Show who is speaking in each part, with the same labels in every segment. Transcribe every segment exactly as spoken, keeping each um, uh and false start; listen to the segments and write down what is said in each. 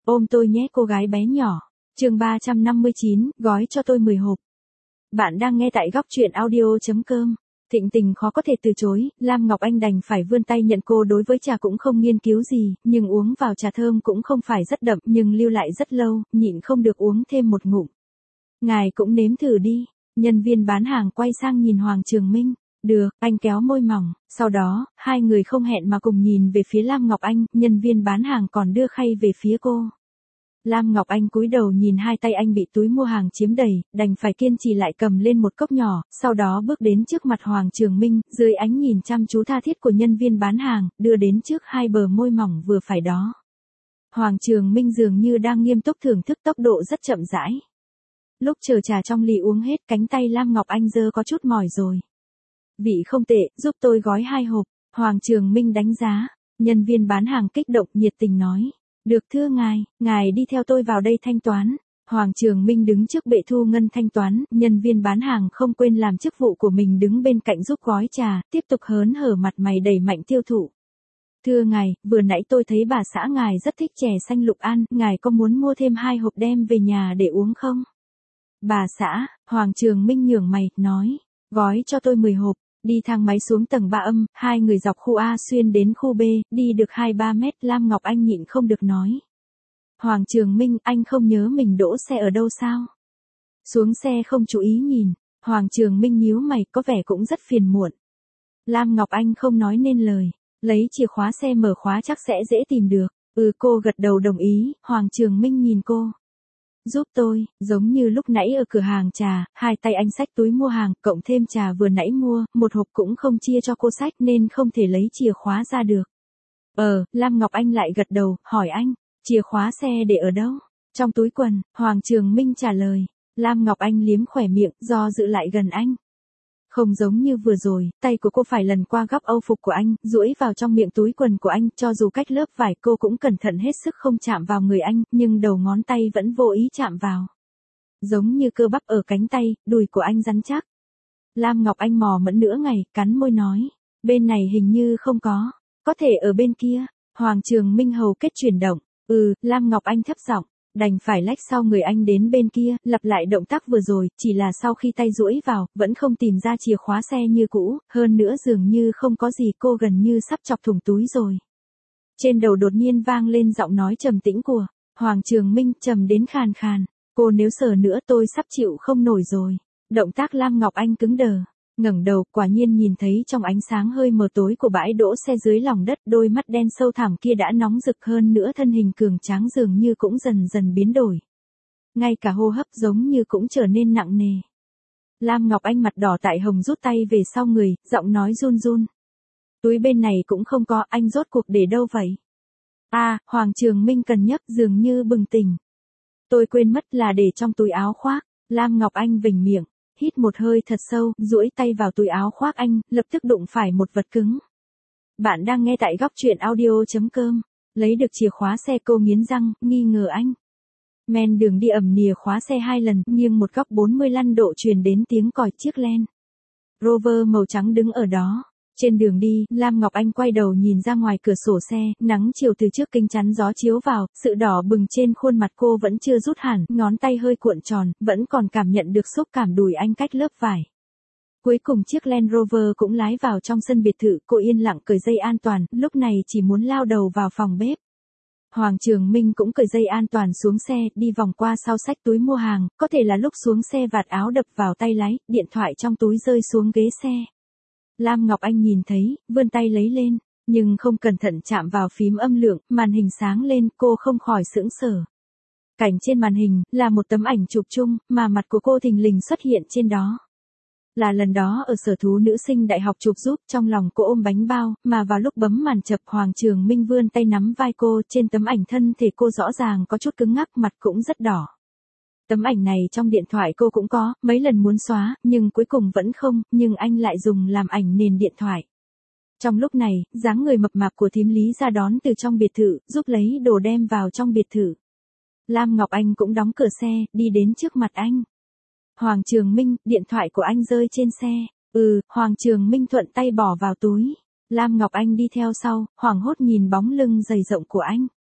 Speaker 1: Ôm tôi nhé cô gái bé nhỏ. Chương ba trăm năm mươi chín, gói cho tôi mười hộp. Bạn đang nghe tại góc truyện audio chấm com. Thịnh tình khó có thể từ chối, Lam Ngọc Anh đành phải vươn tay nhận cô. Đối với trà cũng không nghiên cứu gì, nhưng uống vào trà thơm cũng không phải rất đậm, nhưng lưu lại rất lâu, nhịn không được uống thêm một ngụm. Ngài cũng nếm thử đi. Nhân viên bán hàng quay sang nhìn Hoàng Trường Minh. Được, anh kéo môi mỏng, sau đó, hai người không hẹn mà cùng nhìn về phía Lam Ngọc Anh, nhân viên bán hàng còn đưa khay về phía cô. Lam Ngọc Anh cúi đầu nhìn hai tay anh bị túi mua hàng chiếm đầy, đành phải kiên trì lại cầm lên một cốc nhỏ, sau đó bước đến trước mặt Hoàng Trường Minh, dưới ánh nhìn chăm chú tha thiết của nhân viên bán hàng, đưa đến trước hai bờ môi mỏng vừa phải đó. Hoàng Trường Minh dường như đang nghiêm túc thưởng thức, tốc độ rất chậm rãi. Lúc chờ trà trong ly uống hết, cánh tay Lam Ngọc Anh giơ có chút mỏi rồi. Vị không tệ, giúp tôi gói hai hộp. Hoàng Trường Minh đánh giá. Nhân viên bán hàng kích động nhiệt tình nói. Được thưa ngài, ngài đi theo tôi vào đây thanh toán. Hoàng Trường Minh đứng trước bệ thu ngân thanh toán, nhân viên bán hàng không quên làm chức vụ của mình đứng bên cạnh giúp gói trà, tiếp tục hớn hở mặt mày đẩy mạnh tiêu thụ. Thưa ngài, vừa nãy tôi thấy bà xã ngài rất thích chè xanh Lục An, ngài có muốn mua thêm hai hộp đem về nhà để uống không? Bà xã, Hoàng Trường Minh nhướng mày, nói, gói cho tôi mười hộp. Đi thang máy xuống tầng ba âm, hai người dọc khu A xuyên đến khu B, đi được hai ba mét, Lam Ngọc Anh nhịn không được nói. Hoàng Trường Minh, anh không nhớ mình đỗ xe ở đâu sao? Xuống xe không chú ý nhìn, Hoàng Trường Minh nhíu mày, có vẻ cũng rất phiền muộn. Lam Ngọc Anh không nói nên lời, lấy chìa khóa xe mở khóa chắc sẽ dễ tìm được. Ừ, cô gật đầu đồng ý. Hoàng Trường Minh nhìn cô. Giúp tôi, giống như lúc nãy ở cửa hàng trà, hai tay anh xách túi mua hàng, cộng thêm trà vừa nãy mua, một hộp cũng không chia cho cô xách nên không thể lấy chìa khóa ra được. Ờ, Lam Ngọc Anh lại gật đầu, hỏi anh, chìa khóa xe để ở đâu? Trong túi quần, Hoàng Trường Minh trả lời. Lam Ngọc Anh liếm khỏe miệng, do dự lại gần anh. Không giống như vừa rồi, tay của cô phải lần qua góc âu phục của anh, duỗi vào trong miệng túi quần của anh, cho dù cách lớp vải cô cũng cẩn thận hết sức không chạm vào người anh, nhưng đầu ngón tay vẫn vô ý chạm vào. Giống như cơ bắp ở cánh tay, đùi của anh rắn chắc. Lam Ngọc Anh mò mẫm nửa ngày, cắn môi nói, bên này hình như không có, có thể ở bên kia. Hoàng Trường Minh hầu kết chuyển động, ừ, Lam Ngọc Anh thấp giọng. Đành phải lách sau người anh đến bên kia, lặp lại động tác vừa rồi, chỉ là sau khi tay duỗi vào, vẫn không tìm ra chìa khóa xe như cũ, hơn nữa dường như không có gì, cô gần như sắp chọc thủng túi rồi. Trên đầu đột nhiên vang lên giọng nói trầm tĩnh của Hoàng Trường Minh, trầm đến khàn khàn, cô nếu sờ nữa tôi sắp chịu không nổi rồi. Động tác Lam Ngọc Anh cứng đờ, ngẩng đầu, quả nhiên nhìn thấy trong ánh sáng hơi mờ tối của bãi đỗ xe dưới lòng đất, đôi mắt đen sâu thẳm kia đã nóng rực, hơn nữa thân hình cường tráng dường như cũng dần dần biến đổi. Ngay cả hô hấp giống như cũng trở nên nặng nề. Lam Ngọc Anh mặt đỏ tại hồng rút tay về sau người, giọng nói run run. Túi bên này cũng không có, anh rốt cuộc để đâu vậy? À, Hoàng Trường Minh cân nhắc dường như bừng tỉnh. Tôi quên mất là để trong túi áo khoác. Lam Ngọc Anh vểnh miệng. Hít một hơi thật sâu, duỗi tay vào túi áo khoác anh, lập tức đụng phải một vật cứng. Bạn đang nghe tại góc truyện audio chấm com. Lấy được chìa khóa xe cô nghiến răng, nghi ngờ anh. Men đường đi ẩm nìa khóa xe hai lần, nghiêng một góc bốn mươi lăm độ truyền đến tiếng còi chiếc Land Rover màu trắng đứng ở đó. Trên đường đi, Lam Ngọc Anh quay đầu nhìn ra ngoài cửa sổ xe, nắng chiều từ trước kính chắn gió chiếu vào, sự đỏ bừng trên khuôn mặt cô vẫn chưa rút hẳn, ngón tay hơi cuộn tròn, vẫn còn cảm nhận được xúc cảm đùi anh cách lớp vải. Cuối cùng chiếc Land Rover cũng lái vào trong sân biệt thự, cô yên lặng cởi dây an toàn, lúc này chỉ muốn lao đầu vào phòng bếp. Hoàng Trường Minh cũng cởi dây an toàn xuống xe, đi vòng qua sau xách túi mua hàng, có thể là lúc xuống xe vạt áo đập vào tay lái, điện thoại trong túi rơi xuống ghế xe. Lam Ngọc Anh nhìn thấy, vươn tay lấy lên, nhưng không cẩn thận chạm vào phím âm lượng, màn hình sáng lên, cô không khỏi sững sờ. Cảnh trên màn hình, là một tấm ảnh chụp chung, mà mặt của cô thình lình xuất hiện trên đó. Là lần đó ở sở thú nữ sinh đại học chụp giúp, trong lòng cô ôm bánh bao, mà vào lúc bấm màn chập Hoàng Trường Minh vươn tay nắm vai cô, trên tấm ảnh thân thể cô rõ ràng có chút cứng ngắc, mặt cũng rất đỏ. Tấm ảnh này trong điện thoại cô cũng có, mấy lần muốn xóa, nhưng cuối cùng vẫn không, nhưng anh lại dùng làm ảnh nền điện thoại. Trong lúc này, dáng người mập mạp của thím Lý ra đón từ trong biệt thự, giúp lấy đồ đem vào trong biệt thự. Lam Ngọc Anh cũng đóng cửa xe, đi đến trước mặt anh. Hoàng Trường Minh, điện thoại của anh rơi trên xe. Ừ, Hoàng Trường Minh thuận tay bỏ vào túi. Lam Ngọc Anh đi theo sau, hoảng hốt nhìn bóng lưng dày rộng của anh.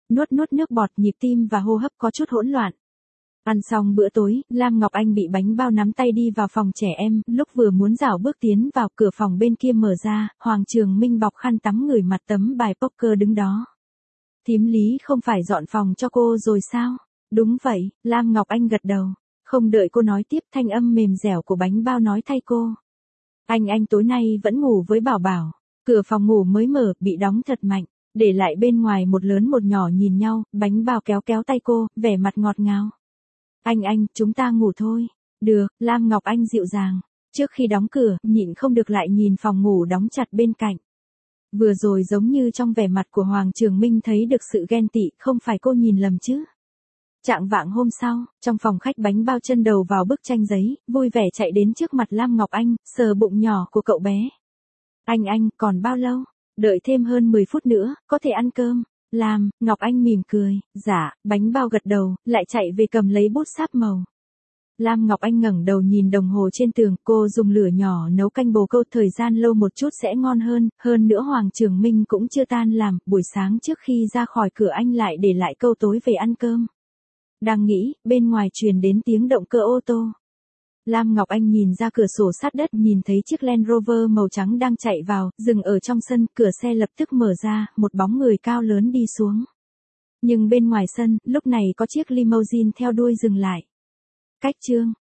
Speaker 1: nuốt nuốt nước bọt, nhịp tim và hô hấp có chút hỗn loạn. Ăn xong bữa tối, Lam Ngọc Anh bị bánh bao nắm tay đi vào phòng trẻ em, lúc vừa muốn rảo bước tiến vào, cửa phòng bên kia mở ra, Hoàng Trường Minh bọc khăn tắm ngửi mặt tấm bài poker đứng đó. Thím Lý không phải dọn phòng cho cô rồi sao? Đúng vậy, Lam Ngọc Anh gật đầu. Không đợi cô nói tiếp, thanh âm mềm dẻo của bánh bao nói thay cô. Anh anh tối nay vẫn ngủ với Bảo Bảo. Cửa phòng ngủ mới mở, bị đóng thật mạnh, để lại bên ngoài một lớn một nhỏ nhìn nhau, bánh bao kéo kéo tay cô, vẻ mặt ngọt ngào. Anh anh, chúng ta ngủ thôi. Được, Lam Ngọc Anh dịu dàng. Trước khi đóng cửa, nhịn không được lại nhìn phòng ngủ đóng chặt bên cạnh. Vừa rồi giống như trong vẻ mặt của Hoàng Trường Minh thấy được sự ghen tị, không phải cô nhìn lầm chứ. Trạng vạng hôm sau, trong phòng khách bánh bao chân đầu vào bức tranh giấy, vui vẻ chạy đến trước mặt Lam Ngọc Anh, sờ bụng nhỏ của cậu bé. Anh anh, còn bao lâu? Đợi thêm hơn mười phút nữa, có thể ăn cơm. Lam, Ngọc Anh mỉm cười, dạ, bánh bao gật đầu, lại chạy về cầm lấy bút sáp màu. Lam Ngọc Anh ngẩng đầu nhìn đồng hồ trên tường, cô dùng lửa nhỏ nấu canh bồ câu, thời gian lâu một chút sẽ ngon hơn, hơn nữa Hoàng Trường Minh cũng chưa tan làm, buổi sáng trước khi ra khỏi cửa anh lại để lại câu tối về ăn cơm. Đang nghĩ, bên ngoài truyền đến tiếng động cơ ô tô. Lam Ngọc Anh nhìn ra cửa sổ sát đất, nhìn thấy chiếc Land Rover màu trắng đang chạy vào, dừng ở trong sân, cửa xe lập tức mở ra, một bóng người cao lớn đi xuống. Nhưng bên ngoài sân, lúc này có chiếc limousine theo đuôi dừng lại. Cách chương